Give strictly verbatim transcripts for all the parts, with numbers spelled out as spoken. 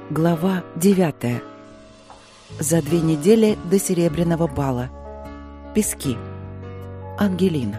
Глава девятая. За две недели до Серебряного бала. Пески. Ангелина.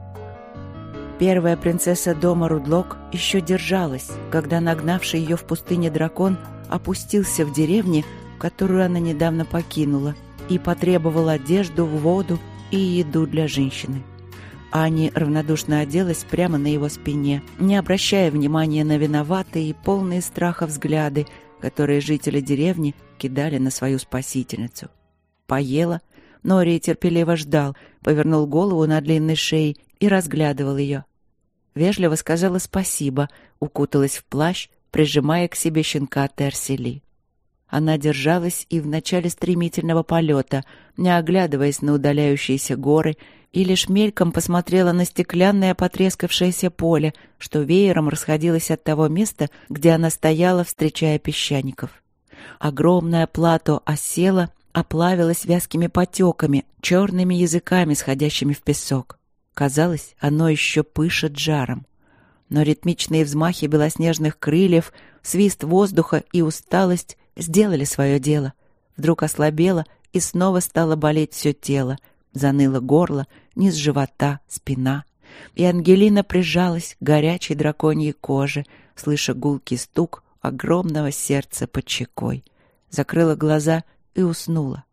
Первая принцесса дома Рудлок еще держалась, когда нагнавший ее в пустыне дракон опустился в деревне, которую она недавно покинула, и потребовал одежду, воду и еду для женщины. Ани равнодушно оделась прямо на его спине, не обращая внимания на виноватые и полные страха взгляды, которые жители деревни кидали на свою спасительницу. Поела, Нори терпеливо ждал, повернул голову на длинной шее и разглядывал ее. Вежливо сказала спасибо, укуталась в плащ, прижимая к себе щенка Терсели. Она держалась и в начале стремительного полета, не оглядываясь на удаляющиеся горы, и лишь мельком посмотрела на стеклянное потрескавшееся поле, что веером расходилось от того места, где она стояла, встречая песчаников. Огромное плато осело, оплавилось вязкими потеками, черными языками, сходящими в песок. Казалось, оно еще пышет жаром. Но ритмичные взмахи белоснежных крыльев, свист воздуха и усталость сделали свое дело. Вдруг ослабело, и снова стало болеть все тело. Заныло горло, низ живота, спина. И Ангелина прижалась к горячей драконьей коже, слыша гулкий стук огромного сердца под щекой. Закрыла глаза и уснула.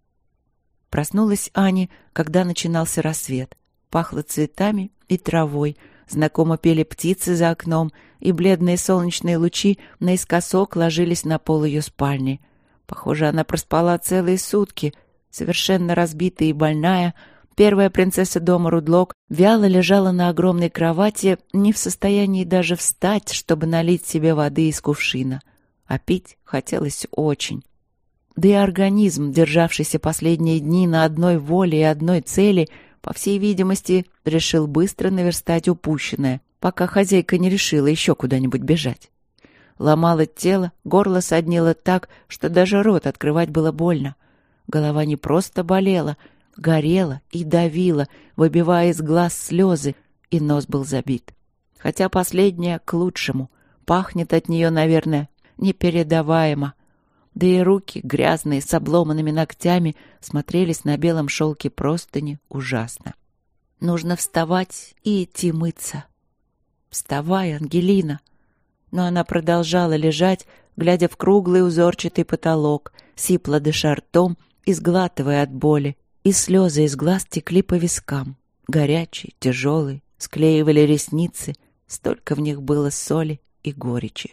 Проснулась Ани, когда начинался рассвет. Пахло цветами и травой, знакомо пели птицы за окном, и бледные солнечные лучи наискосок ложились на пол ее спальни. Похоже, она проспала целые сутки. Совершенно разбитая и больная, первая принцесса дома Рудлок вяло лежала на огромной кровати, не в состоянии даже встать, чтобы налить себе воды из кувшина. А пить хотелось очень. Да и организм, державшийся последние дни на одной воле и одной цели, по всей видимости, решил быстро наверстать упущенное, пока хозяйка не решила еще куда-нибудь бежать. Ломало тело, горло соднило так, что даже рот открывать было больно. Голова не просто болела, горела и давила, выбивая из глаз слезы, и нос был забит. Хотя последнее к лучшему. Пахнет от нее, наверное, непередаваемо. Да и руки, грязные, с обломанными ногтями, смотрелись на белом шелке простыни ужасно. Нужно вставать и идти мыться. «Вставай, Ангелина!» Но она продолжала лежать, глядя в круглый узорчатый потолок, сипло дыша ртом и сглатывая от боли, и слезы из глаз текли по вискам. Горячие, тяжелые, склеивали ресницы, столько в них было соли и горечи.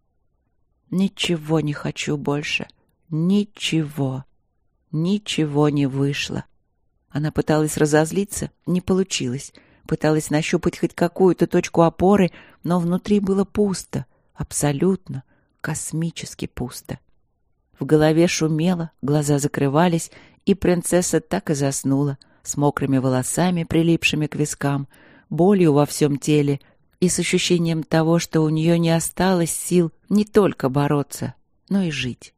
Ничего не хочу больше. Ничего. Ничего не вышло. Она пыталась разозлиться, не получилось. Пыталась нащупать хоть какую-то точку опоры, но внутри было пусто. Абсолютно, космически пусто. В голове шумело, глаза закрывались, и принцесса так и заснула, с мокрыми волосами, прилипшими к вискам, болью во всем теле и с ощущением того, что у нее не осталось сил не только бороться, но и жить.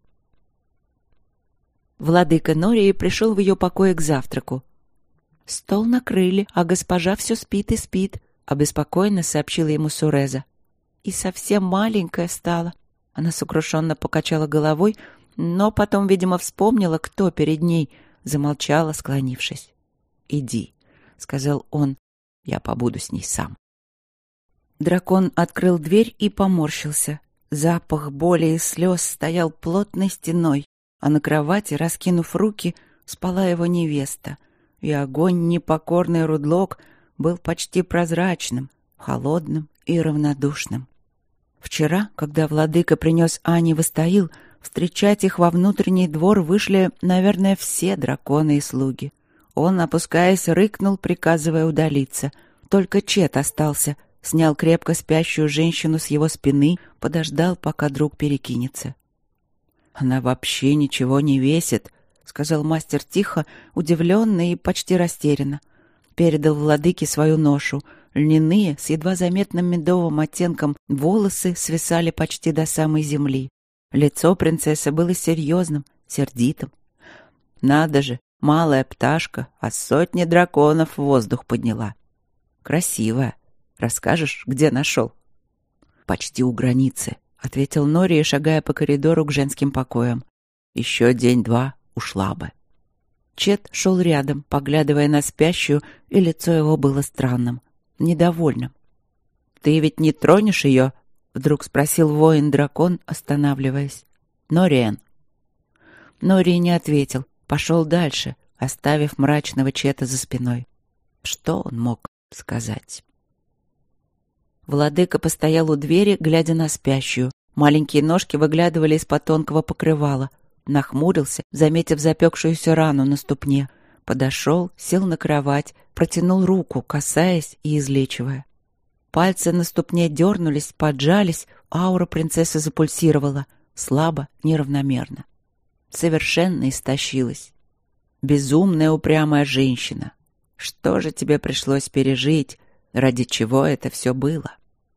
Владыка Нории пришел в ее покое к завтраку. «Стол накрыли, а госпожа все спит и спит», — обеспокоенно сообщила ему Суреза. «И совсем маленькая стала». Она сокрушенно покачала головой, но потом, видимо, вспомнила, кто перед ней, замолчала, склонившись. «Иди», — сказал он, — «я побуду с ней сам». Дракон открыл дверь и поморщился. Запах боли и слез стоял плотной стеной, а на кровати, раскинув руки, спала его невеста, и огонь непокорный Рудлок был почти прозрачным, холодным и равнодушным. Вчера, когда владыка принес Ани в Истаил, встречать их во внутренний двор вышли, наверное, все драконы и слуги. Он, опускаясь, рыкнул, приказывая удалиться. Только Чет остался, снял крепко спящую женщину с его спины, подождал, пока друг перекинется. «Она вообще ничего не весит», — сказал мастер тихо, удивленно и почти растерянно. Передал владыке свою ношу. Льняные, с едва заметным медовым оттенком, волосы свисали почти до самой земли. Лицо принцессы было серьезным, сердитым. Надо же, малая пташка, а сотни драконов в воздух подняла. Красивая. Расскажешь, где нашел? Почти у границы. ответил Нори, шагая по коридору к женским покоям. «Еще день-два ушла бы». Чет шел рядом, поглядывая на спящую, и лицо его было странным, недовольным. «Ты ведь не тронешь ее?» — вдруг спросил воин-дракон, останавливаясь. «Нориэн». Нори не ответил, пошел дальше, оставив мрачного Чета за спиной. Что он мог сказать? Владыка постоял у двери, глядя на спящую. Маленькие ножки выглядывали из-под тонкого покрывала. Нахмурился, заметив запекшуюся рану на ступне. Подошел, сел на кровать, протянул руку, касаясь и излечивая. Пальцы на ступне дернулись, поджались, аура принцессы запульсировала, слабо, неравномерно. Совершенно истощилась. Безумная упрямая женщина. Что же тебе пришлось пережить? Ради чего это все было?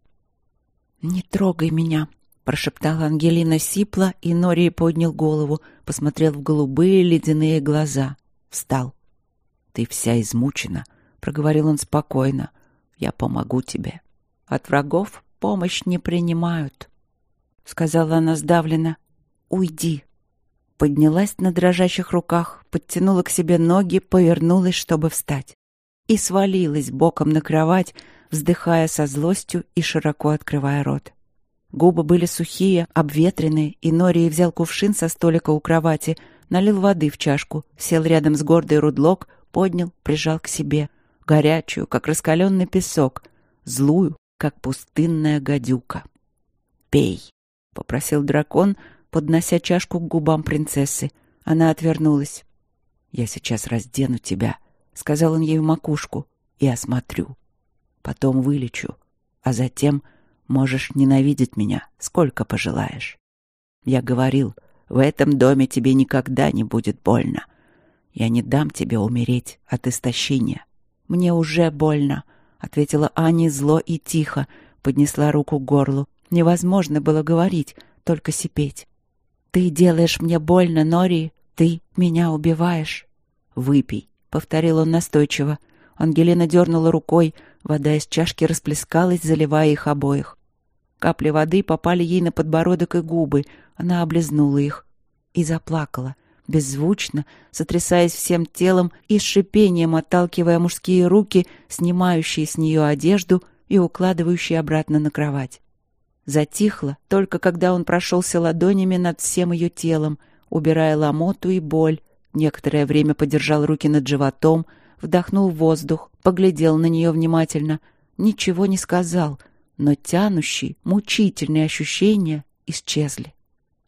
«Не трогай меня», — прошептала Ангелина сипло, и Нори поднял голову, посмотрел в голубые ледяные глаза. Встал. «Ты вся измучена», — проговорил он спокойно. «Я помогу тебе. От врагов помощь не принимают», — сказала она сдавленно. «Уйди». Поднялась на дрожащих руках, подтянула к себе ноги, повернулась, чтобы встать. И свалилась боком на кровать, вздыхая со злостью и широко открывая рот. Губы были сухие, обветренные, и Нори взял кувшин со столика у кровати, налил воды в чашку, сел рядом с гордой Рудлок, поднял, прижал к себе. Горячую, как раскаленный песок, злую, как пустынная гадюка. «Пей», — попросил дракон, поднося чашку к губам принцессы. Она отвернулась. «Я сейчас раздену тебя», — сказал он ей в макушку, — «и осмотрю. Потом вылечу, а затем можешь ненавидеть меня, сколько пожелаешь. Я говорил, в этом доме тебе никогда не будет больно. Я не дам тебе умереть от истощения». «Мне уже больно», — ответила Аня зло и тихо, поднесла руку к горлу. Невозможно было говорить, только сипеть. «Ты делаешь мне больно, Нори, ты меня убиваешь». «Выпей», — повторил он настойчиво. Ангелина дернула рукой, вода из чашки расплескалась, заливая их обоих. Капли воды попали ей на подбородок и губы, она облизнула их и заплакала, беззвучно, сотрясаясь всем телом и с шипением отталкивая мужские руки, снимающие с нее одежду и укладывающие обратно на кровать. Затихла, только когда он прошелся ладонями над всем ее телом, убирая ломоту и боль, некоторое время подержал руки над животом, вдохнул воздух, поглядел на нее внимательно, ничего не сказал, но тянущие, мучительные ощущения исчезли.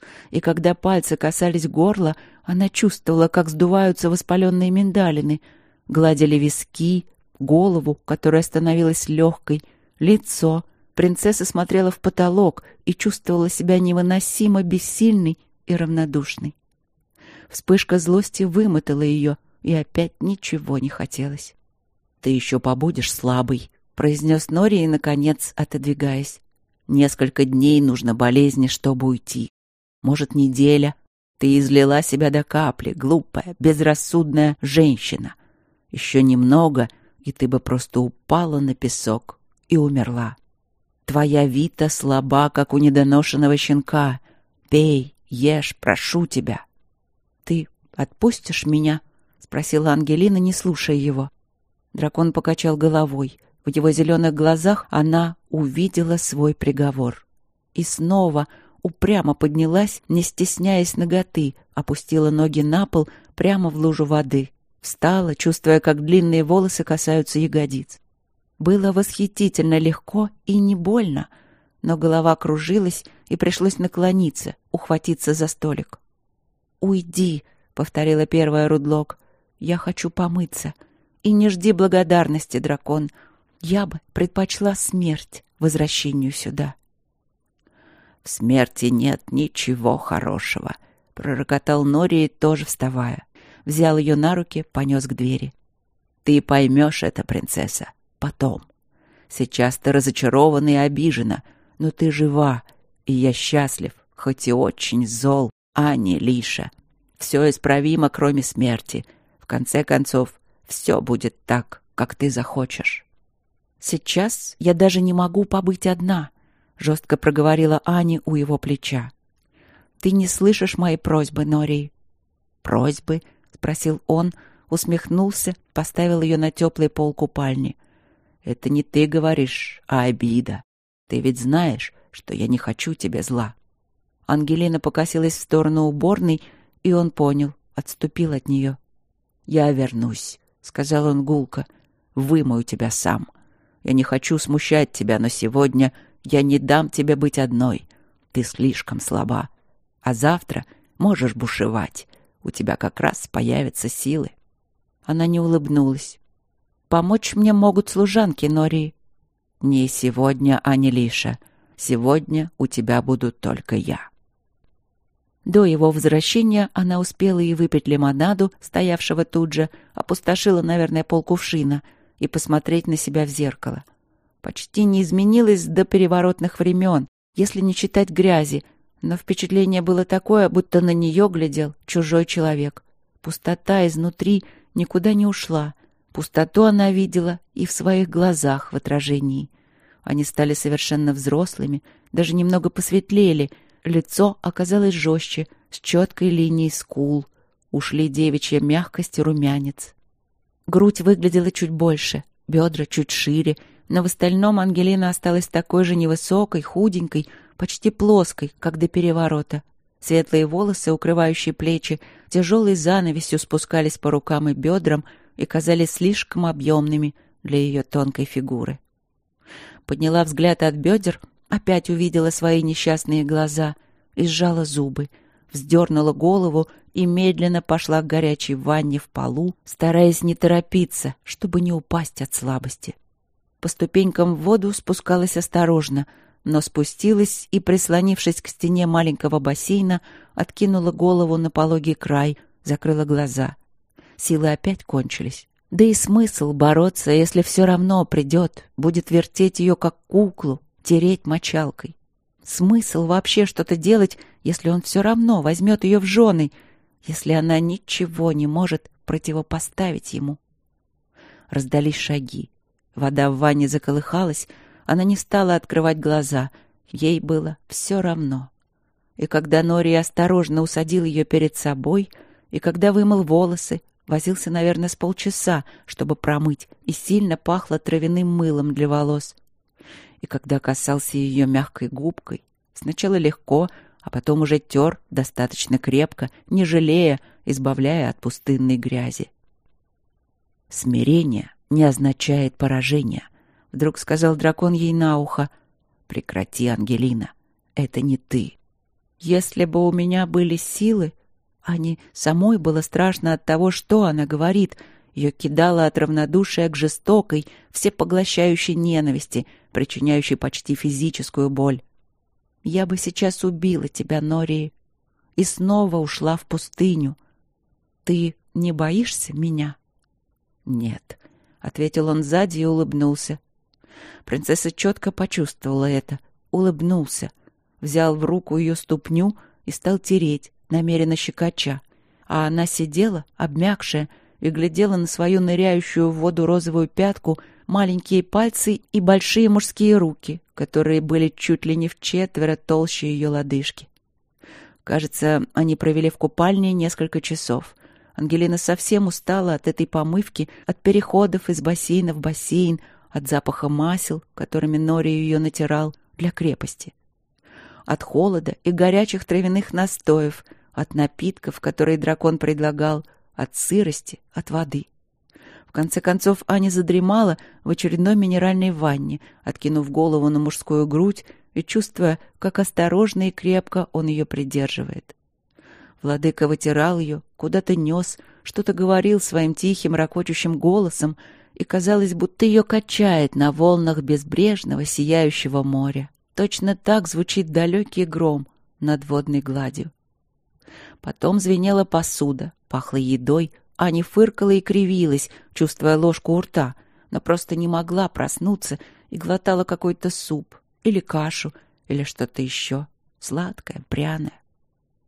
И когда пальцы касались горла, она чувствовала, как сдуваются воспаленные миндалины, гладили виски, голову, которая становилась легкой, лицо. Принцесса смотрела в потолок и чувствовала себя невыносимо бессильной и равнодушной. Вспышка злости вымотала ее, и опять ничего не хотелось. «Ты еще побудешь слабой», — произнес Нори, наконец, отодвигаясь. «Несколько дней нужно болезни, чтобы уйти. Может, неделя. Ты излила себя до капли, глупая, безрассудная женщина. Еще немного, и ты бы просто упала на песок и умерла. Твоя Вита слаба, как у недоношенного щенка. Пей, ешь, прошу тебя». «Ты отпустишь меня?» — спросила Ангелина, не слушая его. Дракон покачал головой. В его зеленых глазах она увидела свой приговор. И снова упрямо поднялась, не стесняясь наготы, опустила ноги на пол прямо в лужу воды. Встала, чувствуя, как длинные волосы касаются ягодиц. Было восхитительно легко и не больно, но голова кружилась, и пришлось наклониться, ухватиться за столик. «Уйди», — повторила первая Рудлок. «Я хочу помыться. И не жди благодарности, дракон. Я бы предпочла смерть возвращению сюда». «В смерти нет ничего хорошего», — пророкотал Нори, тоже вставая. Взял ее на руки, понес к двери. «Ты поймешь это, принцесса, потом. Сейчас ты разочарована и обижена, но ты жива, и я счастлив, хоть и очень зол, а не Лиша. Все исправимо, кроме смерти. В конце концов, все будет так, как ты захочешь». «Сейчас я даже не могу побыть одна», — жестко проговорила Аня у его плеча. «Ты не слышишь мои просьбы, Нори?» «Просьбы?» — спросил он, усмехнулся, поставил ее на теплый пол купальни. «Это не ты говоришь, а обида. Ты ведь знаешь, что я не хочу тебе зла». Ангелина покосилась в сторону уборной, и он понял, отступил от нее. «Я вернусь», — сказал он гулко. «Вымою тебя сам. Я не хочу смущать тебя, но сегодня я не дам тебе быть одной. Ты слишком слаба. А завтра можешь бушевать. У тебя как раз появятся силы». Она не улыбнулась. «Помочь мне могут служанки, Нори». «Не сегодня, Анилиша. Сегодня у тебя буду только я». До его возвращения она успела и выпить лимонаду, стоявшего тут же, опустошила, наверное, полкувшина, и посмотреть на себя в зеркало. Почти не изменилась до переворотных времен, если не считать грязи, но впечатление было такое, будто на нее глядел чужой человек. Пустота изнутри никуда не ушла. Пустоту она видела и в своих глазах в отражении. Они стали совершенно взрослыми, даже немного посветлели. Лицо оказалось жестче, с четкой линией скул. Ушли девичья мягкость и румянец. Грудь выглядела чуть больше, бедра чуть шире, но в остальном Ангелина осталась такой же невысокой, худенькой, почти плоской, как до переворота. Светлые волосы, укрывающие плечи, тяжелой занавесью спускались по рукам и бедрам и казались слишком объемными для ее тонкой фигуры. Подняла взгляд от бедер, опять увидела свои несчастные глаза и сжала зубы, вздернула голову и медленно пошла к горячей ванне в полу, стараясь не торопиться, чтобы не упасть от слабости. По ступенькам в воду спускалась осторожно, но спустилась и, прислонившись к стене маленького бассейна, откинула голову на пологий край, закрыла глаза. Силы опять кончились. Да и смысл бороться, если все равно придет, будет вертеть ее как куклу, тереть мочалкой. Смысл вообще что-то делать, если он все равно возьмет ее в жены, если она ничего не может противопоставить ему. Раздались шаги. Вода в ванне заколыхалась, она не стала открывать глаза. Ей было все равно. И когда Нори осторожно усадил ее перед собой, и когда вымыл волосы, возился, наверное, с полчаса, чтобы промыть, и сильно пахло травяным мылом для волос. И когда касался ее мягкой губкой, сначала легко, а потом уже тер достаточно крепко, не жалея, избавляя от пустынной грязи. «Смирение не означает поражение», — вдруг сказал дракон ей на ухо. «Прекрати, Ангелина, это не ты». Если бы у меня были силы, Ане самой было страшно от того, что она говорит. Ее кидало от равнодушия к жестокой, всепоглощающей ненависти, причиняющей почти физическую боль. «Я бы сейчас убила тебя, Нори, и снова ушла в пустыню. Ты не боишься меня?» «Нет», — ответил он сзади и улыбнулся. Принцесса четко почувствовала это, улыбнулся, взял в руку ее ступню и стал тереть, намеренно щекоча, а она сидела, обмякшая, и глядела на свою ныряющую в воду розовую пятку, маленькие пальцы и большие мужские руки, которые были чуть ли не вчетверо толще ее лодыжки. Кажется, они провели в купальне несколько часов. Ангелина совсем устала от этой помывки, от переходов из бассейна в бассейн, от запаха масел, которыми Нори ее натирал для крепости, от холода и горячих травяных настоев, от напитков, которые дракон предлагал, от сырости, от воды. В конце концов Аня задремала в очередной минеральной ванне, откинув голову на мужскую грудь и чувствуя, как осторожно и крепко он ее придерживает. Владыка вытирал ее, куда-то нес, что-то говорил своим тихим, ракочущим голосом, и казалось, будто ее качает на волнах безбрежного сияющего моря. Точно так звучит далекий гром над водной гладью. Потом звенела посуда, пахло едой, Аня фыркала и кривилась, чувствуя ложку у рта, но просто не могла проснуться и глотала какой-то суп или кашу, или что-то еще, сладкое, пряное.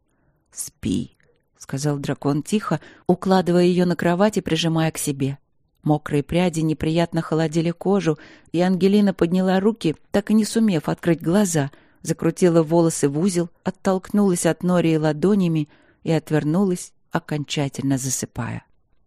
«Спи», — сказал дракон тихо, укладывая ее на кровать и прижимая к себе. Мокрые пряди неприятно холодили кожу, и Ангелина подняла руки, так и не сумев открыть глаза, закрутила волосы в узел, оттолкнулась от Нории ладонями и отвернулась, окончательно засыпая.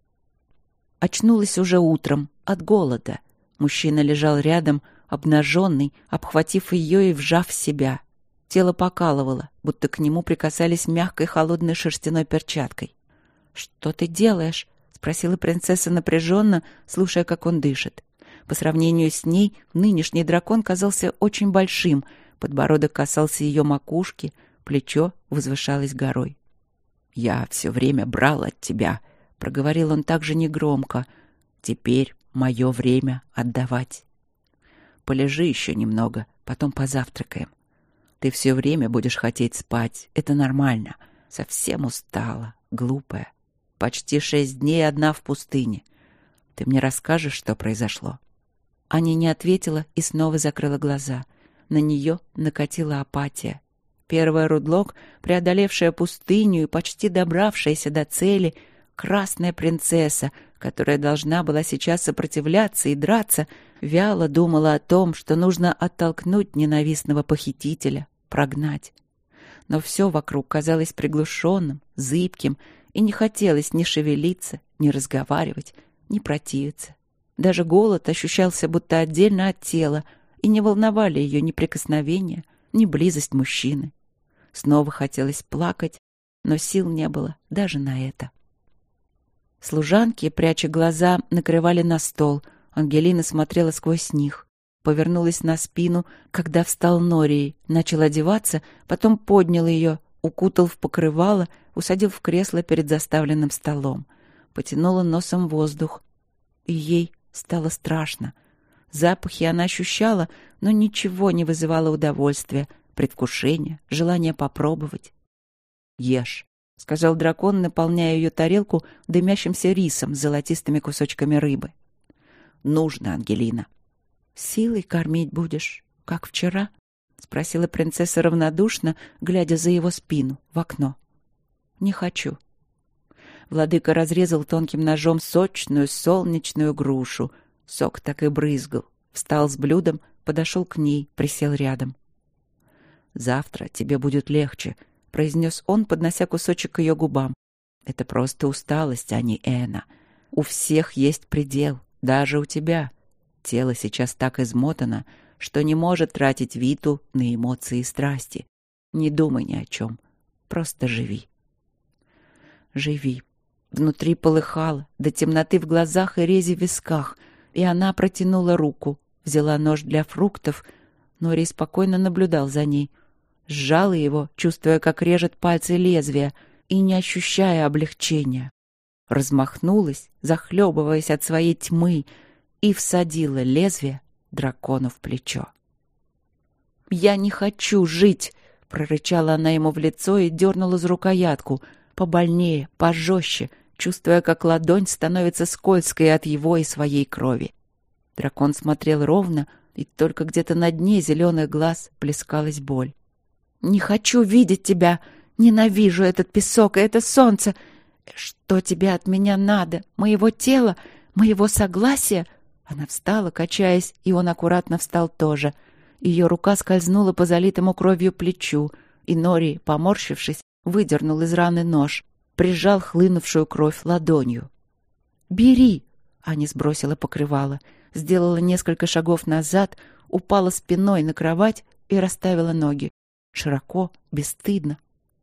Очнулась уже утром от голода. Мужчина лежал рядом, обнаженный, обхватив ее и вжав в себя. Тело покалывало, будто к нему прикасались мягкой холодной шерстяной перчаткой. «Что ты делаешь?» — спросила принцесса напряженно, слушая, как он дышит. По сравнению с ней нынешний дракон казался очень большим, подбородок касался ее макушки, плечо возвышалось горой. «Я все время брал от тебя», — проговорил он также негромко. «Теперь мое время отдавать. Полежи еще немного, потом позавтракаем. Ты все время будешь хотеть спать, это нормально. Совсем устала, глупая. Почти шесть дней одна в пустыне. Ты мне расскажешь, что произошло?» Аня не ответила и снова закрыла глаза. На нее накатила апатия. Первая Рудлок, преодолевшая пустыню и почти добравшаяся до цели, красная принцесса, которая должна была сейчас сопротивляться и драться, вяло думала о том, что нужно оттолкнуть ненавистного похитителя, прогнать. Но все вокруг казалось приглушенным, зыбким, и не хотелось ни шевелиться, ни разговаривать, ни противиться. Даже голод ощущался будто отдельно от тела, и не волновали ее ни прикосновения, ни близость мужчины. Снова хотелось плакать, но сил не было даже на это. Служанки, пряча глаза, накрывали на стол. Ангелина смотрела сквозь них. Повернулась на спину, когда встал Норий, начал одеваться, потом поднял ее, укутал в покрывало, усадил в кресло перед заставленным столом. Потянула носом воздух. И ей стало страшно. Запахи она ощущала, но ничего не вызывало удовольствия, предвкушения, желания попробовать. «Ешь», — сказал дракон, наполняя ее тарелку дымящимся рисом с золотистыми кусочками рыбы. «Нужно, Ангелина». «Силой кормить будешь, как вчера?» — спросила принцесса равнодушно, глядя за его спину, в окно. «Не хочу». Владыка разрезал тонким ножом сочную солнечную грушу. Сок так и брызгал. Встал с блюдом, подошел к ней, присел рядом. «Завтра тебе будет легче», — произнес он, поднося кусочек к ее губам. «Это просто усталость, а не Эна. У всех есть предел, даже у тебя. Тело сейчас так измотано, что не может тратить Виту на эмоции и страсти. Не думай ни о чем. Просто живи». «Живи». Внутри полыхало, до темноты в глазах и рези в висках, и она протянула руку, взяла нож для фруктов. Норий спокойно наблюдал за ней. Сжала его, чувствуя, как режет пальцы лезвия, и не ощущая облегчения. Размахнулась, захлебываясь от своей тьмы, и всадила лезвие дракону в плечо. «Я не хочу жить!» — прорычала она ему в лицо и дернула за рукоятку, побольнее, пожестче, чувствуя, как ладонь становится скользкой от его и своей крови. Дракон смотрел ровно, и только где-то на дне зеленых глаз плескалась боль. «Не хочу видеть тебя! Ненавижу этот песок и это солнце! Что тебе от меня надо? Моего тела? Моего согласия?» Она встала, качаясь, и он аккуратно встал тоже. Ее рука скользнула по залитому кровью плечу, и Норий, поморщившись, выдернул из раны нож, прижал хлынувшую кровь ладонью. «Бери!» — Аня сбросила покрывало, сделала несколько шагов назад, упала спиной на кровать и расставила ноги. Широко, бесстыдно.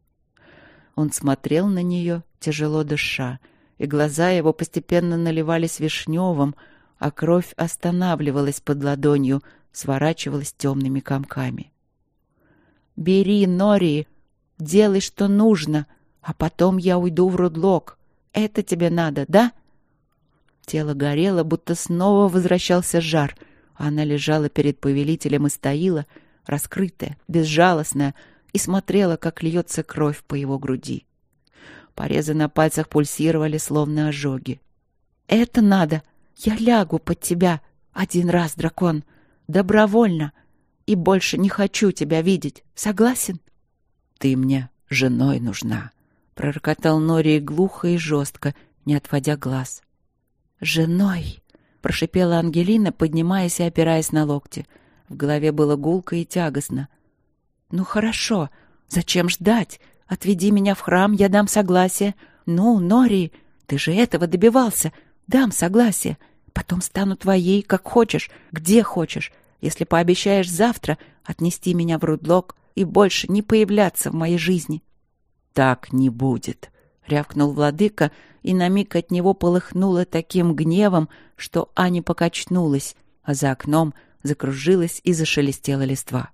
Он смотрел на нее, тяжело дыша, и глаза его постепенно наливались вишневым, а кровь останавливалась под ладонью, сворачивалась темными комками. «Бери, Норий! Делай, что нужно, а потом я уйду в Рудлок. Это тебе надо, да?» Тело горело, будто снова возвращался жар. Она лежала перед повелителем и стоила, раскрытая, безжалостная, и смотрела, как льется кровь по его груди. Порезы на пальцах пульсировали, словно ожоги. «Это надо! Я лягу под тебя один раз, дракон, добровольно, и больше не хочу тебя видеть. Согласен?» «Ты мне женой нужна», — пророкотал Норий глухо и жестко, не отводя глаз. «Женой!» — прошипела Ангелина, поднимаясь и опираясь на локти. В голове было гулко и тягостно. «Ну хорошо, зачем ждать? Отведи меня в храм, я дам согласие. Ну, Нори, ты же этого добивался. Дам согласие. Потом стану твоей, как хочешь, где хочешь. Если пообещаешь завтра отнести меня в Рудлок и больше не появляться в моей жизни». «Так не будет», — рявкнул владыка, и на миг от него полыхнуло таким гневом, что Аня покачнулась, а за окном закружилась и зашелестела листва.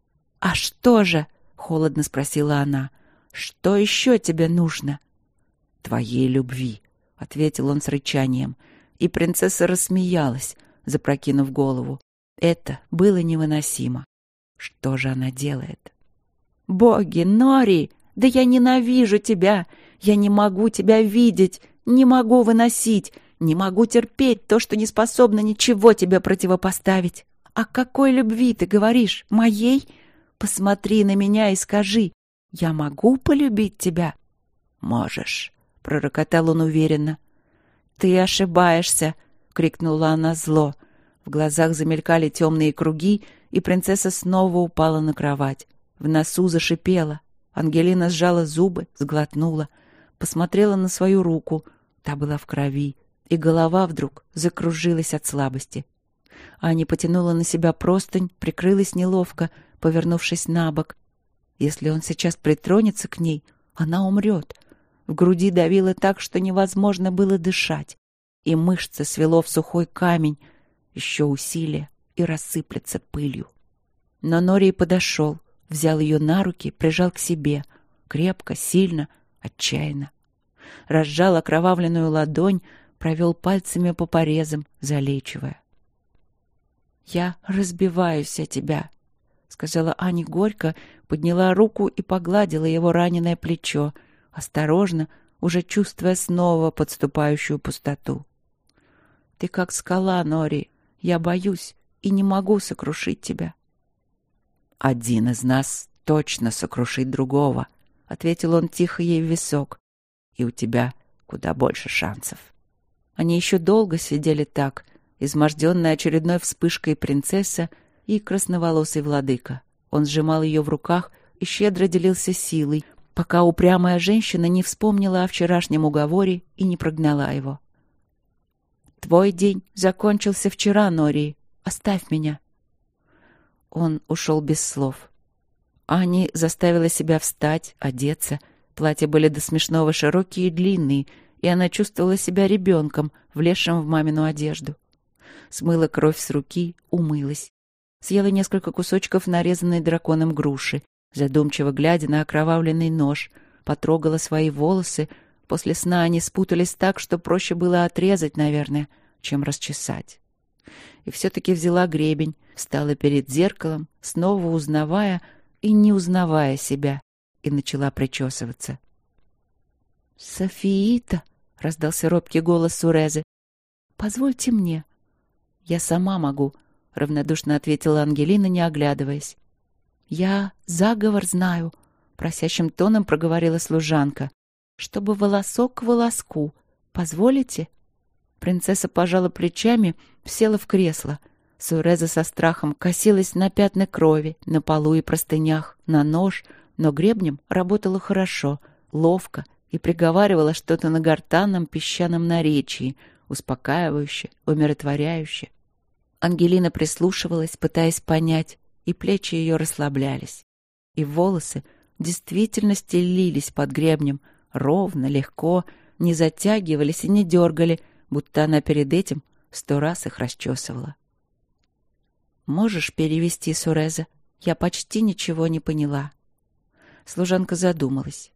«А что же?» — холодно спросила она. «Что еще тебе нужно?» «Твоей любви», — ответил он с рычанием, и принцесса рассмеялась, запрокинув голову. Это было невыносимо. Что же она делает? «Боги, Нори, да я ненавижу тебя! Я не могу тебя видеть, не могу выносить, не могу терпеть то, что не способна ничего тебе противопоставить. О какой любви ты говоришь? Моей? Посмотри на меня и скажи, я могу полюбить тебя?» «Можешь», — пророкотал он уверенно. «Ты ошибаешься», — крикнула она зло. В глазах замелькали темные круги, и принцесса снова упала на кровать. В носу зашипела. Ангелина сжала зубы, сглотнула, посмотрела на свою руку. Та была в крови, и голова вдруг закружилась от слабости. Аня потянула на себя простынь, прикрылась неловко, повернувшись на бок. Если он сейчас притронется к ней, она умрет. В груди давило так, что невозможно было дышать, и мышцы свело в сухой камень. Еще усилие, и рассыплется пылью. Но Нори подошел, взял ее на руки, прижал к себе, крепко, сильно, отчаянно. Разжал окровавленную ладонь, провел пальцами по порезам, залечивая. «Я разбиваюсь о тебя», — сказала Аня горько, подняла руку и погладила его раненое плечо, осторожно, уже чувствуя снова подступающую пустоту. «Ты как скала, Нори. Я боюсь и не могу сокрушить тебя». «Один из нас точно сокрушит другого», — ответил он тихо ей в висок. «И у тебя куда больше шансов». Они еще долго сидели так, изможденная очередной вспышкой принцесса и красноволосый владыка. Он сжимал ее в руках и щедро делился силой, пока упрямая женщина не вспомнила о вчерашнем уговоре и не прогнала его. «Твой день закончился вчера, Нори. Оставь меня». Он ушел без слов. Аня заставила себя встать, одеться. Платья были до смешного широкие и длинные, и она чувствовала себя ребенком, влезшим в мамину одежду. Смыла кровь с руки, умылась. Съела несколько кусочков нарезанной драконом груши, задумчиво глядя на окровавленный нож, потрогала свои волосы. После сна они спутались так, что проще было отрезать, наверное, чем расчесать. И все-таки взяла гребень, встала перед зеркалом, снова узнавая и не узнавая себя, и начала причесываться. «Софиита!» — раздался робкий голос Сурезы. «Позвольте мне». «Я сама могу», — равнодушно ответила Ангелина, не оглядываясь. «Я заговор знаю», — просящим тоном проговорила служанка. «Чтобы волосок к волоску. Позволите?» Принцесса пожала плечами, села в кресло. Суреза со страхом косилась на пятна крови, на полу и простынях, на нож, но гребнем работала хорошо, ловко и приговаривала что-то на гортанном песчаном наречии, успокаивающе, умиротворяюще. Ангелина прислушивалась, пытаясь понять, и плечи ее расслаблялись. И волосы действительно стелились под гребнем, ровно, легко, не затягивались и не дергали, будто она перед этим сто раз их расчесывала. «Можешь перевести, Суреза? Я почти ничего не поняла». Служанка задумалась.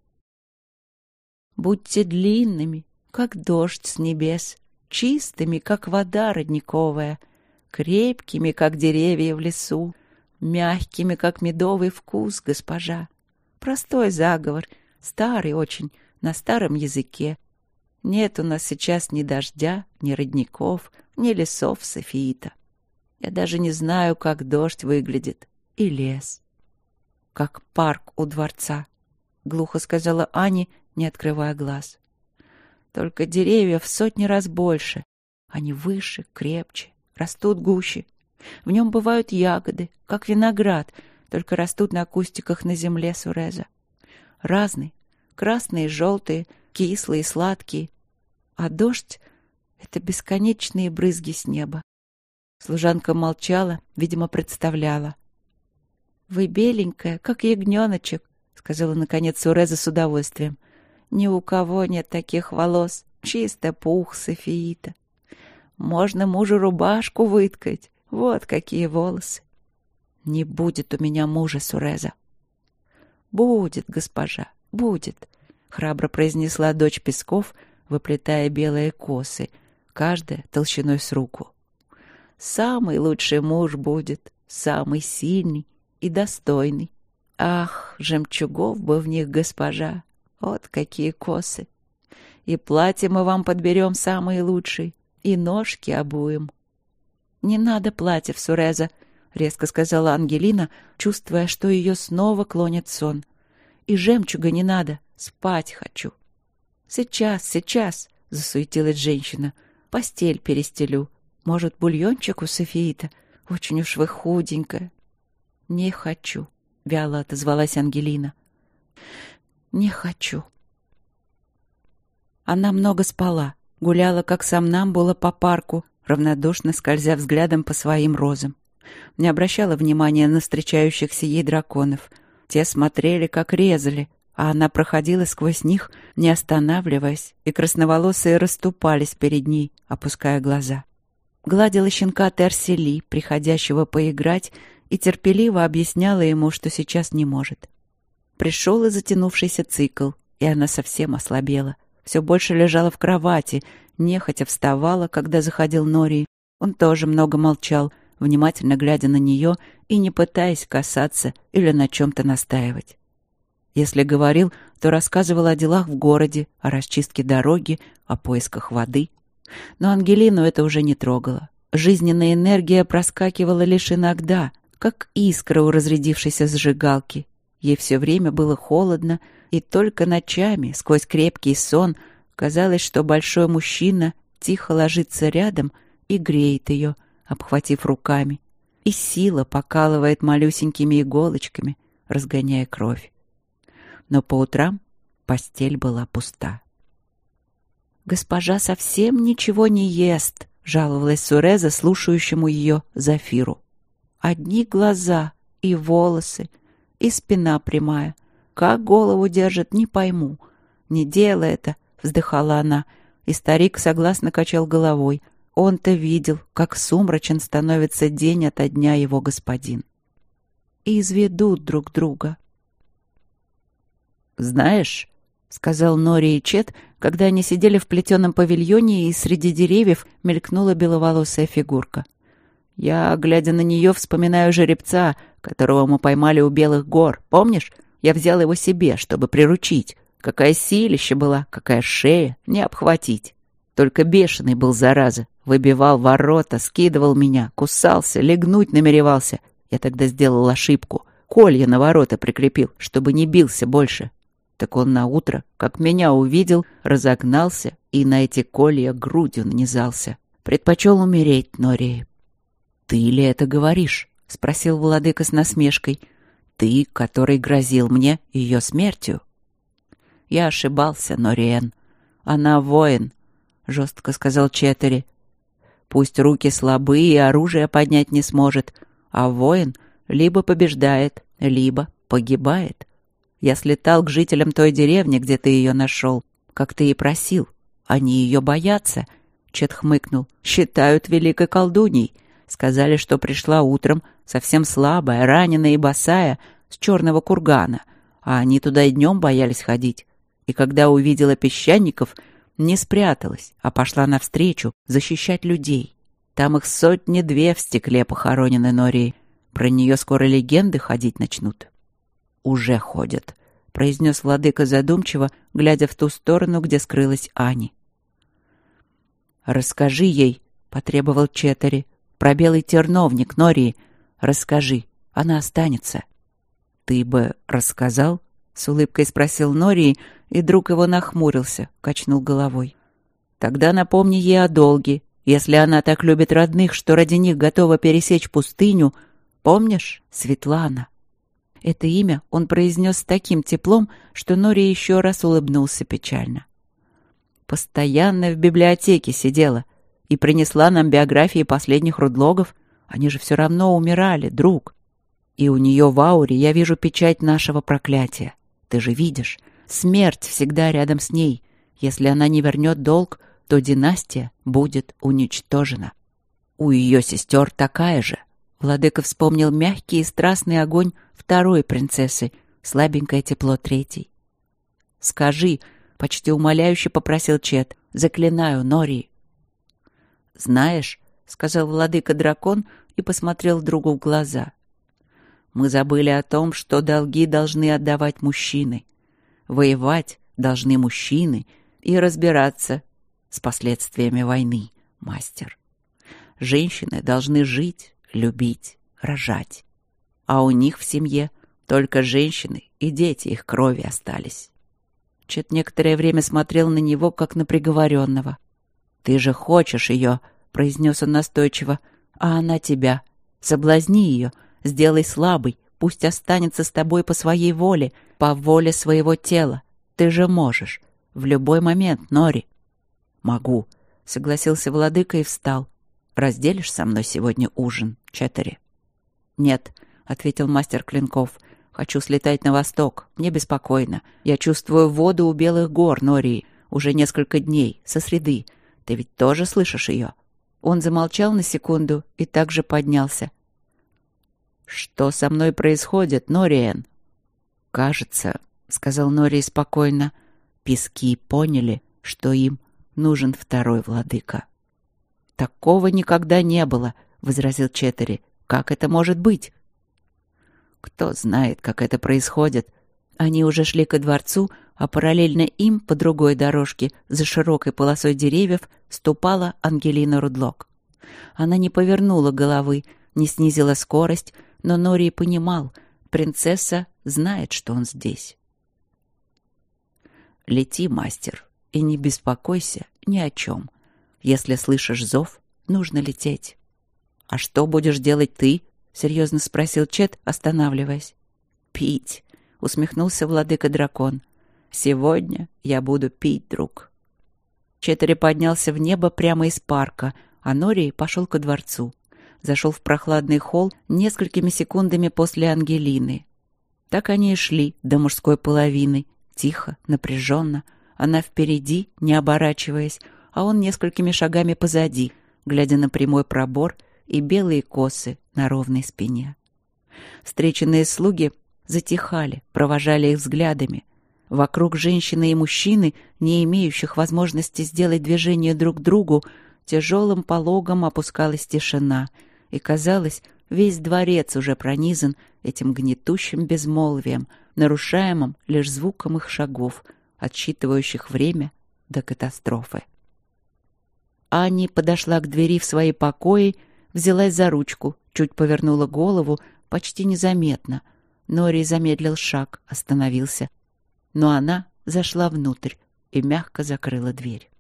«Будьте длинными, как дождь с небес, чистыми, как вода родниковая, крепкими, как деревья в лесу, мягкими, как медовый вкус, госпожа. Простой заговор, старый очень, на старом языке. Нет у нас сейчас ни дождя, ни родников, ни лесов Софиита. Я даже не знаю, как дождь выглядит. И лес. Как парк у дворца», — глухо сказала Аня, не открывая глаз. «Только деревьев в сотни раз больше. Они выше, крепче, растут гуще. В нем бывают ягоды, как виноград, только растут на кустиках на земле Суреза. Разные, красные, желтые, кислые, сладкие. А дождь — это бесконечные брызги с неба. Служанка молчала, видимо, представляла. «Вы беленькая, как ягненочек», — сказала, наконец, Суреза с удовольствием. «Ни у кого нет таких волос, чисто пух Софиита. Можно мужу рубашку выткать, вот какие волосы». «Не будет у меня мужа, Суреза». «Будет, госпожа, будет», — храбро произнесла дочь Песков, выплетая белые косы, каждая толщиной с руку. «Самый лучший муж будет, самый сильный и достойный. Ах, жемчугов бы в них, госпожа, вот какие косы! И платье мы вам подберем самые лучшие, и ножки обуем». «Не надо платьев, Суреза», — резко сказала Ангелина, чувствуя, что ее снова клонит сон. «И жемчуга не надо, спать хочу». «Сейчас, сейчас», — засуетилась женщина, — «постель перестелю. Может, бульончик у Софиита? Очень уж вы худенькая». «Не хочу», — вяло отозвалась Ангелина. «Не хочу». Она много спала, гуляла, как сомнамбула, по парку, равнодушно скользя взглядом по своим розам. Не обращала внимания на встречающихся ей драконов. Те смотрели, как резали, а она проходила сквозь них, не останавливаясь, и красноволосые расступались перед ней, опуская глаза. Гладила щенка Терсели, приходящего поиграть, и терпеливо объясняла ему, что сейчас не может. Пришел и затянувшийся цикл, и она совсем ослабела. Все больше лежала в кровати, нехотя вставала, когда заходил Норий. Он тоже много молчал, внимательно глядя на нее и не пытаясь касаться или на чем-то настаивать. Если говорил, то рассказывал о делах в городе, о расчистке дороги, о поисках воды. Но Ангелину это уже не трогало. Жизненная энергия проскакивала лишь иногда, как искра у разрядившейся зажигалки. Ей все время было холодно, и только ночами, сквозь крепкий сон, казалось, что большой мужчина тихо ложится рядом и греет ее, обхватив руками, и сила покалывает малюсенькими иголочками, разгоняя кровь. Но по утрам постель была пуста. «Госпожа совсем ничего не ест», — жаловалась Суреза слушающему ее Зафиру. «Одни глаза и волосы, и спина прямая. Как голову держит, не пойму. Не делай это», — вздыхала она, и старик согласно качал головой. Он-то видел, как сумрачен становится день ото дня его господин. И изведут друг друга. «Знаешь», — сказал Нори и Чет, когда они сидели в плетеном павильоне, и среди деревьев мелькнула беловолосая фигурка. «Я, глядя на нее, вспоминаю жеребца, которого мы поймали у Белых гор. Помнишь? Я взял его себе, чтобы приручить. Какая силища была, какая шея, не обхватить. Только бешеный был, зараза. Выбивал ворота, скидывал меня, кусался, легнуть намеревался. Я тогда сделал ошибку. Колья на ворота прикрепил, чтобы не бился больше. Так он наутро, как меня увидел, разогнался и на эти колья грудью нанизался. Предпочел умереть, Нори». «Ты ли это говоришь?» — спросил владыка с насмешкой. «Ты, который грозил мне ее смертью?» «Я ошибался, Нориэн. Она воин», — жестко сказал Четери. «Пусть руки слабы и оружие поднять не сможет, а воин либо побеждает, либо погибает. Я слетал к жителям той деревни, где ты ее нашел, как ты и просил. Они ее боятся», — Чет хмыкнул. «Считают великой колдуньей. Сказали, что пришла утром, совсем слабая, раненая и босая, с черного кургана, а они туда и днем боялись ходить. И когда увидела песчаников, не спряталась, а пошла навстречу защищать людей. Там их сотни-две в стекле похоронены, Нори. Про нее скоро легенды ходить начнут». «Уже ходят», — произнес владыка задумчиво, глядя в ту сторону, где скрылась Ани. «Расскажи ей», — потребовал Четери, — «про белый терновник, Нори. Расскажи, она останется». «Ты бы рассказал?» — с улыбкой спросил Нори, и друг его нахмурился, качнул головой. «Тогда напомни ей о долге Если она так любит родных, что ради них готова пересечь пустыню, помнишь, Светлана?» Это имя он произнес с таким теплом, что Нори еще раз улыбнулся печально. «Постоянно в библиотеке сидела и принесла нам биографии последних Рудлогов. Они же все равно умирали, друг. И у нее в ауре я вижу печать нашего проклятия. Ты же видишь, смерть всегда рядом с ней. Если она не вернет долг, то династия будет уничтожена. У ее сестер такая же». Владыка вспомнил мягкий и страстный огонь второй принцессы, слабенькое тепло третьей. «Скажи», — почти умоляюще попросил Чет, — «заклинаю, Нори». «Знаешь», — сказал владыка-дракон и посмотрел другу в глаза, — «мы забыли о том, что долги должны отдавать мужчины. Воевать должны мужчины и разбираться с последствиями войны, мастер. Женщины должны жить, любить, рожать. А у них в семье только женщины и дети их крови остались». Чет некоторое время смотрел на него, как на приговоренного. «Ты же хочешь ее», — произнес он настойчиво, — «а она тебя. Соблазни ее, сделай слабой, пусть останется с тобой по своей воле, по воле своего тела. Ты же можешь. В любой момент, Нори». «Могу», — согласился владыка и встал. «Разделишь со мной сегодня ужин, Четтери?» «Нет», — ответил мастер клинков. «Хочу слетать на восток. Мне беспокойно. Я чувствую воду у Белых гор, Нори, уже несколько дней, со среды. Ты ведь тоже слышишь ее?» Он замолчал на секунду и также поднялся. «Что со мной происходит, Нориэн?» «Кажется», — сказал Нори спокойно, — «пески поняли, что им нужен второй владыка». «Такого никогда не было», — возразил Четтери. «Как это может быть?» «Кто знает, как это происходит». Они уже шли ко дворцу, а параллельно им, по другой дорожке, за широкой полосой деревьев, ступала Ангелина Рудлок. Она не повернула головы, не снизила скорость, но Нори понимал, принцесса знает, что он здесь. «Лети, мастер, и не беспокойся ни о чем. Если слышишь зов, нужно лететь». «А что будешь делать ты?» — серьезно спросил Чет, останавливаясь. «Пить», — усмехнулся владыка-дракон. «Сегодня я буду пить, друг». Четтери поднялся в небо прямо из парка, а Нори пошел ко дворцу. Зашел в прохладный холл несколькими секундами после Ангелины. Так они и шли до мужской половины, тихо, напряженно. Она впереди, не оборачиваясь, а он несколькими шагами позади, глядя на прямой пробор и белые косы на ровной спине. Встреченные слуги затихали, провожали их взглядами. Вокруг женщины и мужчины, не имеющих возможности сделать движение друг к другу, тяжелым пологом опускалась тишина, и, казалось, весь дворец уже пронизан этим гнетущим безмолвием, нарушаемым лишь звуком их шагов, отсчитывающих время до катастрофы. Ани подошла к двери в свои покои, взялась за ручку, чуть повернула голову, почти незаметно. Нори замедлил шаг, остановился. Но она зашла внутрь и мягко закрыла дверь.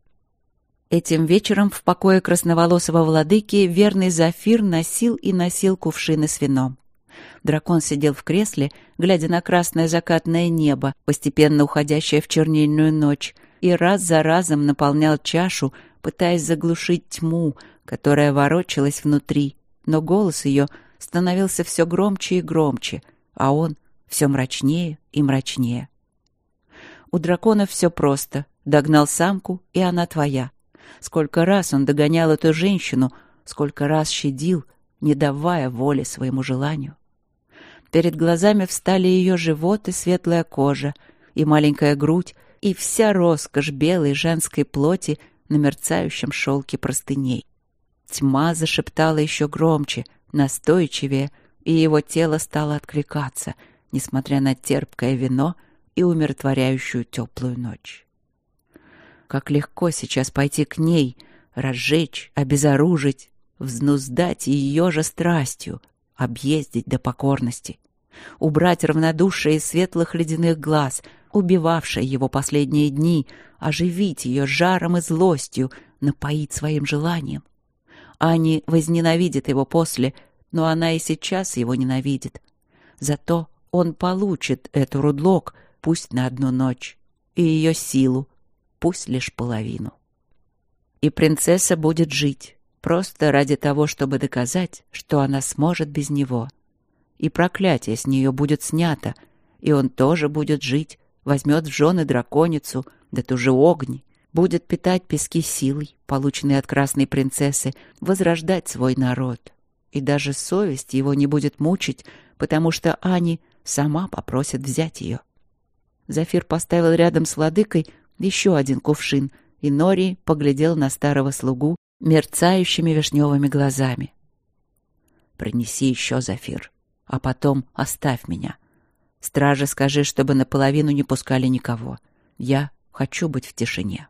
Этим вечером в покое красноволосого владыки верный Зафир носил и носил кувшины с вином. Дракон сидел в кресле, глядя на красное закатное небо, постепенно уходящее в чернильную ночь, и раз за разом наполнял чашу, пытаясь заглушить тьму, которая ворочалась внутри, но голос ее становился все громче и громче, а он все мрачнее и мрачнее. У дракона все просто. Догнал самку, и она твоя. Сколько раз он догонял эту женщину, сколько раз щадил, не давая воли своему желанию. Перед глазами встали ее живот и светлая кожа, и маленькая грудь, и вся роскошь белой женской плоти на мерцающем шелке простыней. Тьма зашептала еще громче, настойчивее, и его тело стало откликаться, несмотря на терпкое вино и умиротворяющую теплую ночь. Как легко сейчас пойти к ней, разжечь, обезоружить, взнуздать ее же страстью, объездить до покорности, убрать равнодушие из светлых ледяных глаз, убивавшее его последние дни, оживить ее жаром и злостью, напоить своим желанием. Ани возненавидит его после, но она и сейчас его ненавидит. Зато он получит эту Рудлок, пусть на одну ночь, и ее силу, пусть лишь половину. И принцесса будет жить, просто ради того, чтобы доказать, что она сможет без него. И проклятие с нее будет снято, и он тоже будет жить, возьмет в жены драконицу, да ту же Огни, будет питать пески силой, полученной от красной принцессы, возрождать свой народ. И даже совесть его не будет мучить, потому что Ани сама попросит взять ее. Зафир поставил рядом с владыкой еще один кувшин, и Нори поглядел на старого слугу мерцающими вишневыми глазами. «Принеси еще, Зафир, а потом оставь меня. Страже скажи, чтобы наполовину не пускали никого. Я хочу быть в тишине».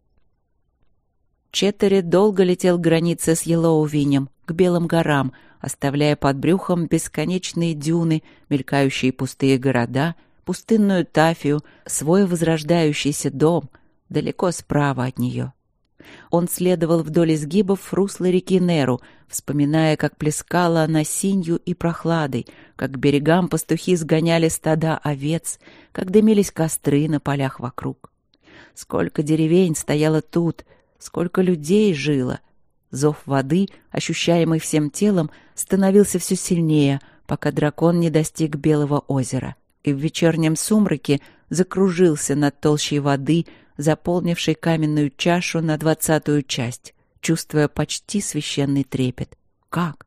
Четтери долго летел к границе с Йеллоувинем, к Белым горам, оставляя под брюхом бесконечные дюны, мелькающие пустые города, пустынную Тафию, свой возрождающийся дом, далеко справа от нее. Он следовал вдоль изгибов русла реки Неру, вспоминая, как плескала она синью и прохладой, как к берегам пастухи сгоняли стада овец, как дымились костры на полях вокруг. Сколько деревень стояло тут, сколько людей жило. Зов воды, ощущаемый всем телом, становился все сильнее, пока дракон не достиг Белого озера, и в вечернем сумраке закружился над толщей воды, заполнившей каменную чашу на двадцатую часть, чувствуя почти священный трепет. Как?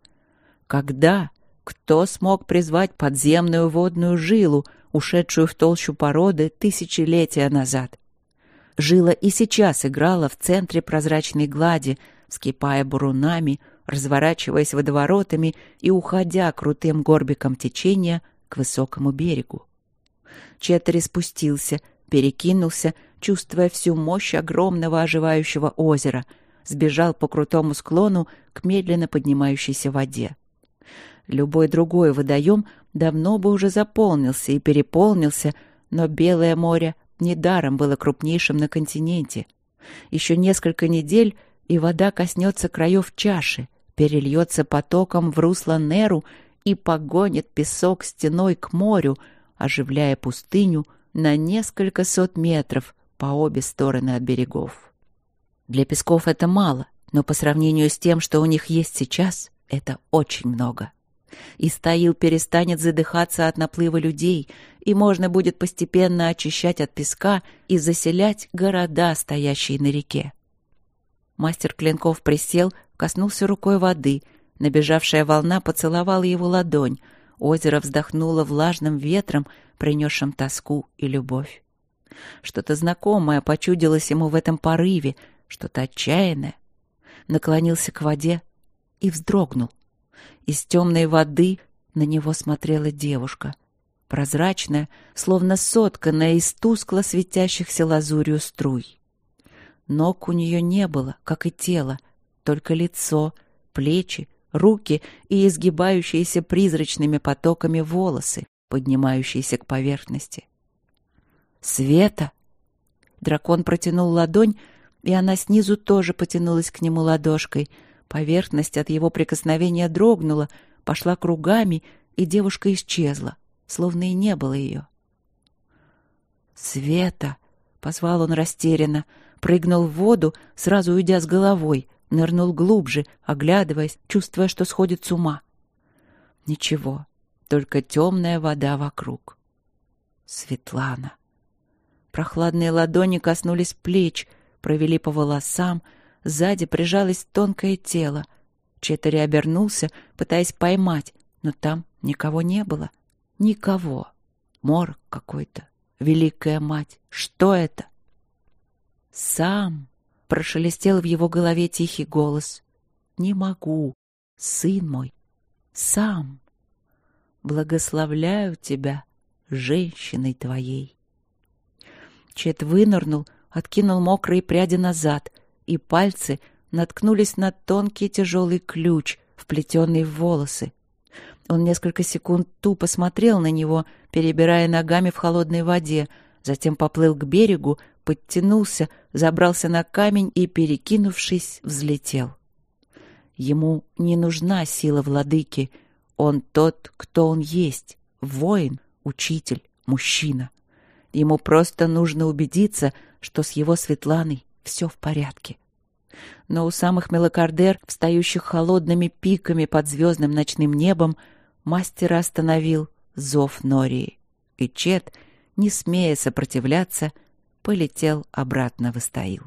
Когда? Кто смог призвать подземную водную жилу, ушедшую в толщу породы тысячелетия назад? Жила и сейчас играла в центре прозрачной глади, вскипая бурунами, разворачиваясь водоворотами и уходя крутым горбиком течения к высокому берегу. Четтери спустился, перекинулся, чувствуя всю мощь огромного оживающего озера, сбежал по крутому склону к медленно поднимающейся воде. Любой другой водоем давно бы уже заполнился и переполнился, но Белое море недаром было крупнейшим на континенте. Еще несколько недель, и вода коснется краев чаши, перельется потоком в русло Неру и погонит песок стеной к морю, оживляя пустыню на несколько сот метров по обе стороны от берегов. Для песков это мало, но по сравнению с тем, что у них есть сейчас, это очень много. Истаил перестанет задыхаться от наплыва людей, и можно будет постепенно очищать от песка и заселять города, стоящие на реке. Мастер клинков присел, коснулся рукой воды. Набежавшая волна поцеловала его ладонь. Озеро вздохнуло влажным ветром, принесшим тоску и любовь. Что-то знакомое почудилось ему в этом порыве, что-то отчаянное. Наклонился к воде и вздрогнул. Из темной воды на него смотрела девушка, прозрачная, словно сотканная из тускло светящихся лазурью струй. Ног у нее не было, как и тело, только лицо, плечи, руки и изгибающиеся призрачными потоками волосы, поднимающиеся к поверхности. «Света!» Дракон протянул ладонь, и она снизу тоже потянулась к нему ладошкой. Поверхность от его прикосновения дрогнула, пошла кругами, и девушка исчезла, словно и не было ее. «Света!» — позвал он растерянно, прыгнул в воду, сразу уйдя с головой, нырнул глубже, оглядываясь, чувствуя, что сходит с ума. Ничего, только темная вода вокруг. Светлана. Прохладные ладони коснулись плеч, провели по волосам, сзади прижалось тонкое тело. Четтери обернулся, пытаясь поймать, но там никого не было. Никого. Морок какой-то. Великая мать. Что это? «Сам!» — прошелестел в его голове тихий голос. «Не могу, сын мой, сам! Благословляю тебя, женщиной твоей!» Чет вынырнул, откинул мокрые пряди назад, и пальцы наткнулись на тонкий тяжелый ключ, вплетенный в волосы. Он несколько секунд тупо смотрел на него, перебирая ногами в холодной воде, затем поплыл к берегу, подтянулся, забрался на камень и, перекинувшись, взлетел. Ему не нужна сила владыки. Он тот, кто он есть. Воин, учитель, мужчина. Ему просто нужно убедиться, что с его Светланой все в порядке. Но у самых Мелокардер, встающих холодными пиками под звездным ночным небом, мастера остановил зов Нории. И Чет, не смея сопротивляться, полетел обратно в Истаил.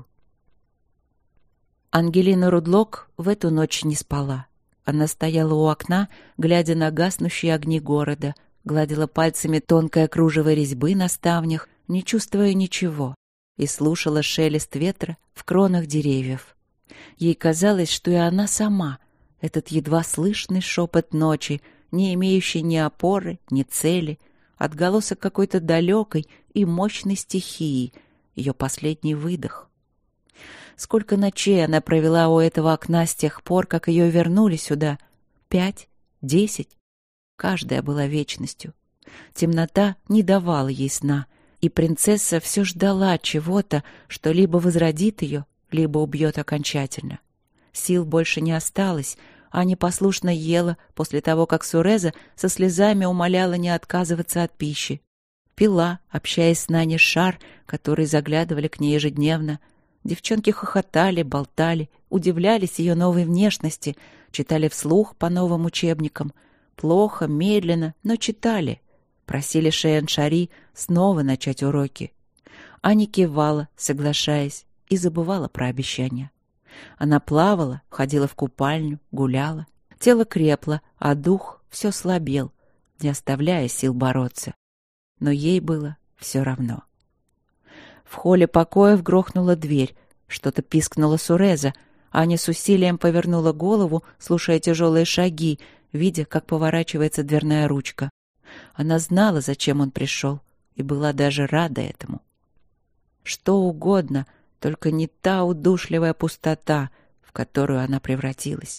Ангелина Рудлок в эту ночь не спала. Она стояла у окна, глядя на гаснущие огни города, гладила пальцами тонкое кружево резьбы на ставнях, не чувствуя ничего, и слушала шелест ветра в кронах деревьев. Ей казалось, что и она сама, этот едва слышный шепот ночи, не имеющий ни опоры, ни цели, отголосок какой-то далекой и мощной стихии, ее последний выдох. Сколько ночей она провела у этого окна с тех пор, как ее вернули сюда? Пять? Десять? Каждая была вечностью. Темнота не давала ей сна, и принцесса все ждала чего-то, что либо возродит ее, либо убьет окончательно. Сил больше не осталось, Аня послушно ела после того, как Суреза со слезами умоляла не отказываться от пищи. Пила, общаясь с Наней Шар, которые заглядывали к ней ежедневно. Девчонки хохотали, болтали, удивлялись ее новой внешности, читали вслух по новым учебникам. Плохо, медленно, но читали. Просили Шейн-Шари снова начать уроки. Аня кивала, соглашаясь, и забывала про обещания. Она плавала, ходила в купальню, гуляла. Тело крепло, а дух все слабел, не оставляя сил бороться. Но ей было все равно. В холле покоев грохнула дверь. Что-то пискнула Суреза. Аня с усилием повернула голову, слушая тяжелые шаги, видя, как поворачивается дверная ручка. Она знала, зачем он пришел, и была даже рада этому. Что угодно, только не та удушливая пустота, в которую она превратилась.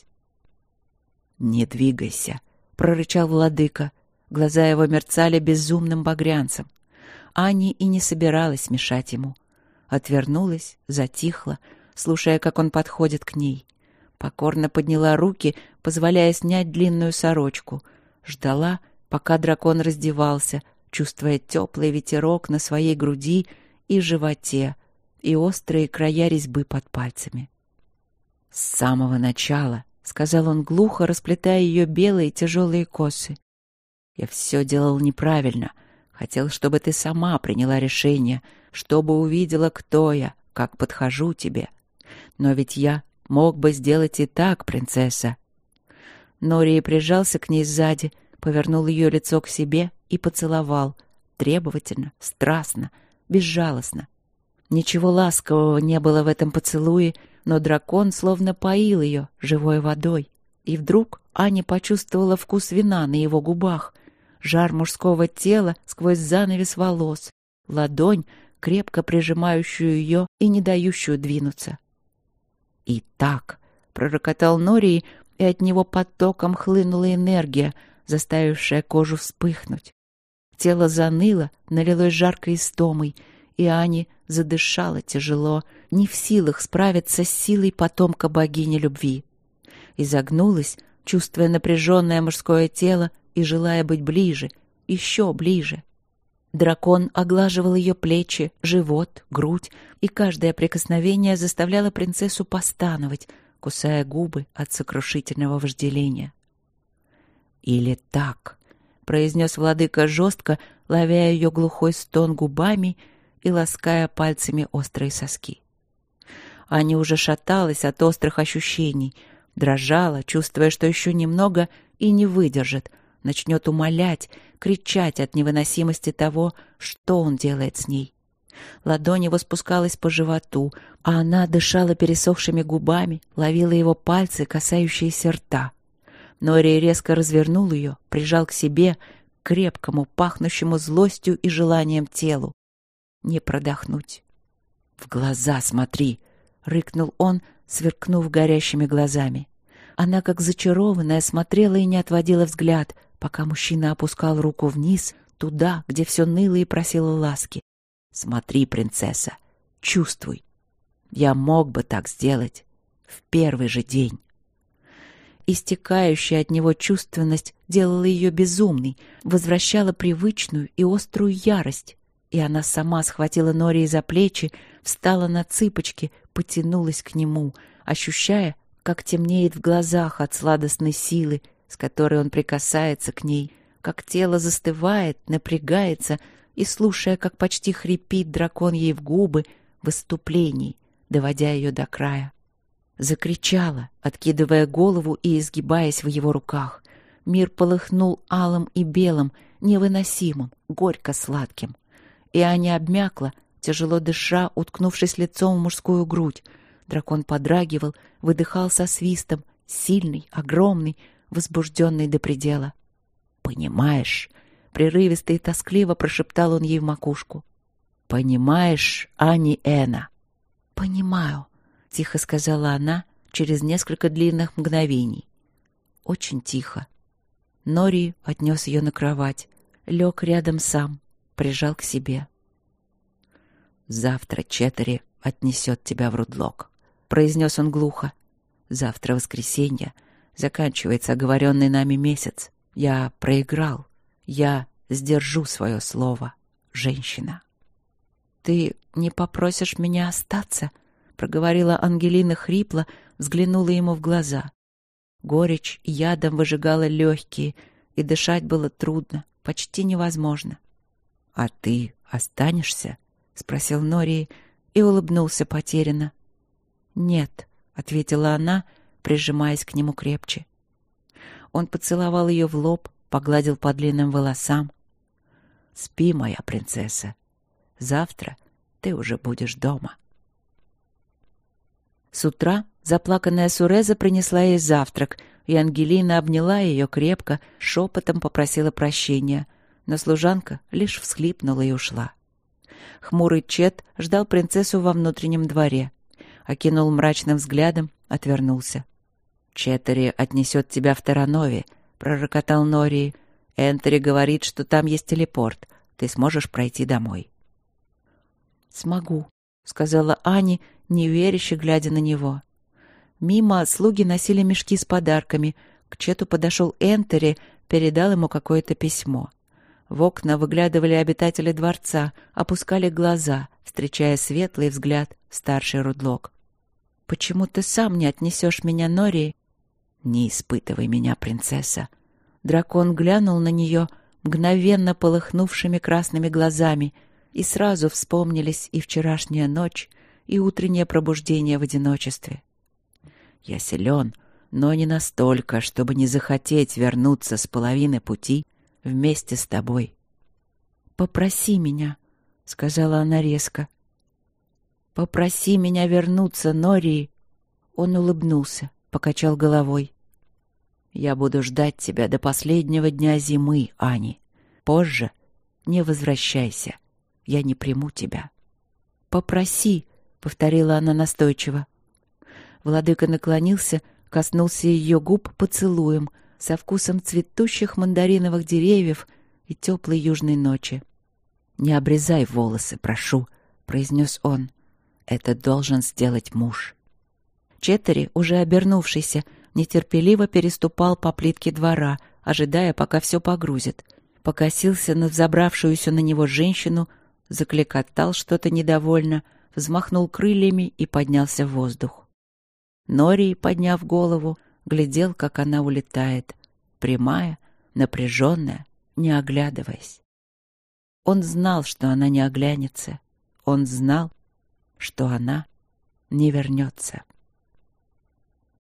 «Не двигайся», — прорычал владыка. Глаза его мерцали безумным багрянцем. Аня и не собиралась мешать ему. Отвернулась, затихла, слушая, как он подходит к ней. Покорно подняла руки, позволяя снять длинную сорочку. Ждала, пока дракон раздевался, чувствуя теплый ветерок на своей груди и животе, и острые края резьбы под пальцами. «С самого начала», — сказал он глухо, расплетая ее белые тяжелые косы. «Я все делал неправильно. Хотел, чтобы ты сама приняла решение, чтобы увидела, кто я, как подхожу тебе. Но ведь я мог бы сделать и так, принцесса». Нории прижался к ней сзади, повернул ее лицо к себе и поцеловал, требовательно, страстно, безжалостно. Ничего ласкового не было в этом поцелуе, но дракон словно поил ее живой водой. И вдруг Аня почувствовала вкус вина на его губах, жар мужского тела сквозь занавес волос, ладонь, крепко прижимающую ее и не дающую двинуться. «И так», — пророкотал Нории, и от него потоком хлынула энергия, заставившая кожу вспыхнуть. Тело заныло, налилось жаркой истомой, и Ани задышала тяжело, не в силах справиться с силой потомка богини любви. Изогнулась, чувствуя напряженное мужское тело и желая быть ближе, еще ближе. Дракон оглаживал ее плечи, живот, грудь, и каждое прикосновение заставляло принцессу постановать, кусая губы от сокрушительного вожделения. «Или так», — произнес владыка жестко, ловя ее глухой стон губами и лаская пальцами острые соски. Аня уже шаталась от острых ощущений, дрожала, чувствуя, что еще немного и не выдержит, начнет умолять, кричать от невыносимости того, что он делает с ней. Ладонь его спускалась по животу, а она дышала пересохшими губами, ловила его пальцы, касающиеся рта. Нории резко развернул ее, прижал к себе, к крепкому, пахнущему злостью и желанием телу. Не продохнуть. «В глаза смотри!» — рыкнул он, сверкнув горящими глазами. Она, как зачарованная, смотрела и не отводила взгляд, пока мужчина опускал руку вниз, туда, где все ныло и просило ласки. «Смотри, принцесса, Чувствуй. Я мог бы так сделать в первый же день. Истекающая от него чувственность делала ее безумной, возвращала привычную и острую ярость. И она сама схватила Нории за плечи, встала на цыпочки, потянулась к нему, ощущая, как темнеет в глазах от сладостной силы, с которой он прикасается к ней, как тело застывает, напрягается, и слушая, как почти хрипит дракон ей в губы в выступлении, доводя ее до края. Закричала, откидывая голову и изгибаясь в его руках. Мир полыхнул алым и белым, невыносимым, горько-сладким. И Аня обмякла, тяжело дыша, уткнувшись лицом в мужскую грудь. Дракон подрагивал, выдыхал со свистом, сильный, огромный, возбужденный до предела. «Понимаешь?» — прерывисто и тоскливо прошептал он ей в макушку. «Понимаешь, Ани Эна?» «Понимаю», — тихо сказала она через несколько длинных мгновений. Очень тихо. Нори отнес ее на кровать, лег рядом сам, прижал к себе. «Завтра Четтери отнесет тебя в Рудлок», — произнес он глухо. «Завтра воскресенье. Заканчивается оговоренный нами месяц. Я проиграл. Я сдержу свое слово, женщина». «Ты не попросишь меня остаться?» — проговорила Ангелина хрипло, взглянула ему в глаза. Горечь ядом выжигала легкие, и дышать было трудно, почти невозможно. «А ты останешься?» — спросил Нори и улыбнулся потерянно. «Нет», — ответила она, прижимаясь к нему крепче. Он поцеловал ее в лоб, погладил по длинным волосам. «Спи, моя принцесса. Завтра ты уже будешь дома». С утра заплаканная Суреза принесла ей завтрак, и Ангелина обняла ее крепко, шепотом попросила прощения, но служанка лишь всхлипнула и ушла. Хмурый Чет ждал принцессу во внутреннем дворе. Окинул мрачным взглядом, отвернулся. «Четтери отнесет тебя в Терранове», — пророкотал Нори. «Энтери говорит, что там есть телепорт. Ты сможешь пройти домой». «Смогу», — сказала Ани, неверяще глядя на него. Мимо слуги носили мешки с подарками. К Чету подошел Энтери, передал ему какое-то письмо. В окна выглядывали обитатели дворца, опускали глаза, встречая светлый взгляд старший Рудлок. «Почему ты сам не отнесешь меня, Нори?» «Не испытывай меня, принцесса». Дракон глянул на нее мгновенно полыхнувшими красными глазами, и сразу вспомнились и вчерашняя ночь, и утреннее пробуждение в одиночестве. «Я силен, но не настолько, чтобы не захотеть вернуться с половины пути вместе с тобой». «Попроси меня», — сказала она резко. «Попроси меня вернуться, Нори». Он улыбнулся, покачал головой. «Я буду ждать тебя до последнего дня зимы, Ани. Позже не возвращайся. Я не приму тебя». «Попроси», — повторила она настойчиво. Владыка наклонился, коснулся ее губ поцелуем со вкусом цветущих мандариновых деревьев и теплой южной ночи. «Не обрезай волосы, прошу», — произнес он. «Это должен сделать муж». Четтери, уже обернувшийся, нетерпеливо переступал по плитке двора, ожидая, пока все погрузит. Покосился на взобравшуюся на него женщину, закликотал что-то недовольно, взмахнул крыльями и поднялся в воздух. Нори, подняв голову, глядел, как она улетает, прямая, напряженная, не оглядываясь. Он знал, что она не оглянется. Он знал, что она не вернется.